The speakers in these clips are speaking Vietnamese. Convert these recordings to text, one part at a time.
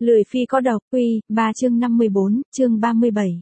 Lười phi có độc, Quy, 3 chương 54, chương 37.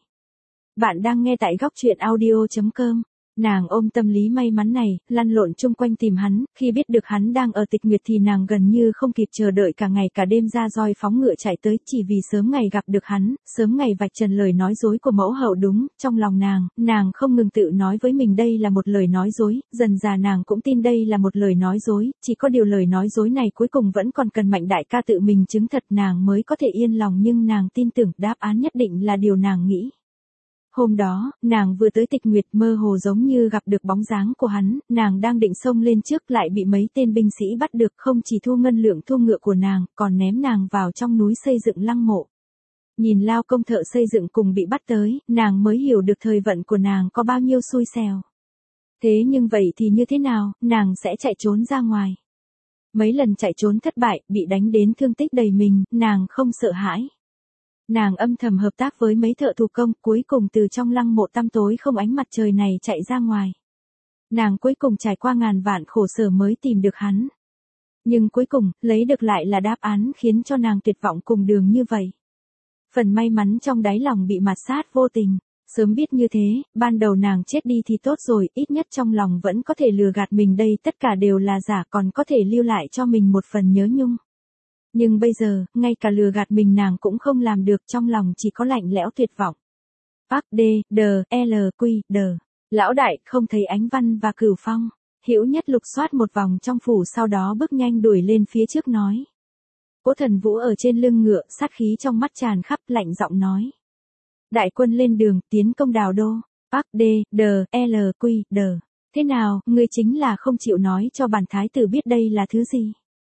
Bạn đang nghe tại góc truyện audio.com. Nàng ôm tâm lý may mắn này, lăn lộn chung quanh tìm hắn, khi biết được hắn đang ở Tịch Nguyệt thì nàng gần như không kịp chờ đợi cả ngày cả đêm ra roi phóng ngựa chạy tới, chỉ vì sớm ngày gặp được hắn, sớm ngày vạch trần lời nói dối của mẫu hậu đúng, trong lòng nàng không ngừng tự nói với mình đây là một lời nói dối, dần dà nàng cũng tin đây là một lời nói dối, chỉ có điều lời nói dối này cuối cùng vẫn còn cần Mạnh đại ca tự mình chứng thật nàng mới có thể yên lòng, nhưng nàng tin tưởng đáp án nhất định là điều nàng nghĩ. Hôm đó, nàng vừa tới Tịch Nguyệt, mơ hồ giống như gặp được bóng dáng của hắn, nàng đang định xông lên trước lại bị mấy tên binh sĩ bắt được, không chỉ thu ngân lượng thu ngựa của nàng, còn ném nàng vào trong núi xây dựng lăng mộ. Nhìn lao công thợ xây dựng cùng bị bắt tới, nàng mới hiểu được thời vận của nàng có bao nhiêu xui xẻo. Thế nhưng vậy thì như thế nào, nàng sẽ chạy trốn ra ngoài. Mấy lần chạy trốn thất bại, bị đánh đến thương tích đầy mình, nàng không sợ hãi. Nàng âm thầm hợp tác với mấy thợ thủ công, cuối cùng từ trong lăng mộ tăm tối không ánh mặt trời này chạy ra ngoài. Nàng cuối cùng trải qua ngàn vạn khổ sở mới tìm được hắn. Nhưng cuối cùng, lấy được lại là đáp án khiến cho nàng tuyệt vọng cùng đường như vậy. Phần may mắn trong đáy lòng bị mạt sát vô tình. Sớm biết như thế, ban đầu nàng chết đi thì tốt rồi, ít nhất trong lòng vẫn có thể lừa gạt mình đây, tất cả đều là giả, còn có thể lưu lại cho mình một phần nhớ nhung. Nhưng bây giờ, ngay cả lừa gạt mình nàng cũng không làm được, trong lòng chỉ có lạnh lẽo tuyệt vọng. Park D, D, L, Q, D. Lão đại, không thấy Ánh Văn và Cửu Phong. Hữu Nhất lục soát một vòng trong phủ sau đó bước nhanh đuổi lên phía trước nói. Cố Thần Vũ ở trên lưng ngựa, sát khí trong mắt tràn khắp, lạnh giọng nói. Đại quân lên đường, tiến công Đào Đô. Park D, D, L, Q, D. Thế nào, ngươi chính là không chịu nói cho bản thái tử biết đây là thứ gì?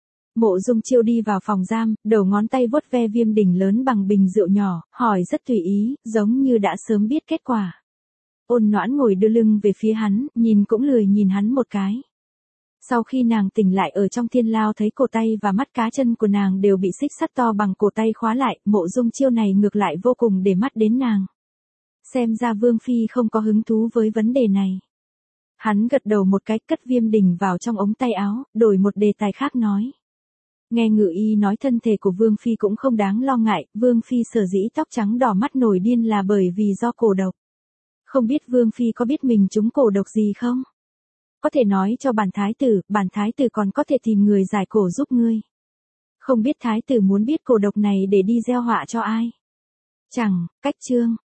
Mộ Dung Chiêu đi vào phòng giam, đầu ngón tay vuốt ve viêm đỉnh lớn bằng bình rượu nhỏ, hỏi rất tùy ý, giống như đã sớm biết kết quả. Ôn Noãn ngồi đưa lưng về phía hắn, nhìn cũng lười nhìn hắn một cái. Sau khi nàng tỉnh lại ở trong thiên lao thấy cổ tay và mắt cá chân của nàng đều bị xích sắt to bằng cổ tay khóa lại, Mộ Dung Chiêu này ngược lại vô cùng để mắt đến nàng. Xem ra Vương Phi không có hứng thú với vấn đề này. Hắn gật đầu một cái, cất viêm đỉnh vào trong ống tay áo, đổi một đề tài khác nói. Nghe Ngự Y nói thân thể của Vương Phi cũng không đáng lo ngại, Vương Phi sở dĩ tóc trắng đỏ mắt nổi điên là bởi vì do cổ độc. Không biết Vương Phi có biết mình trúng cổ độc gì không? Có thể nói cho bản thái tử còn có thể tìm người giải cổ giúp ngươi. Không biết thái tử muốn biết cổ độc này để đi gieo họa cho ai? Chẳng, cách chương,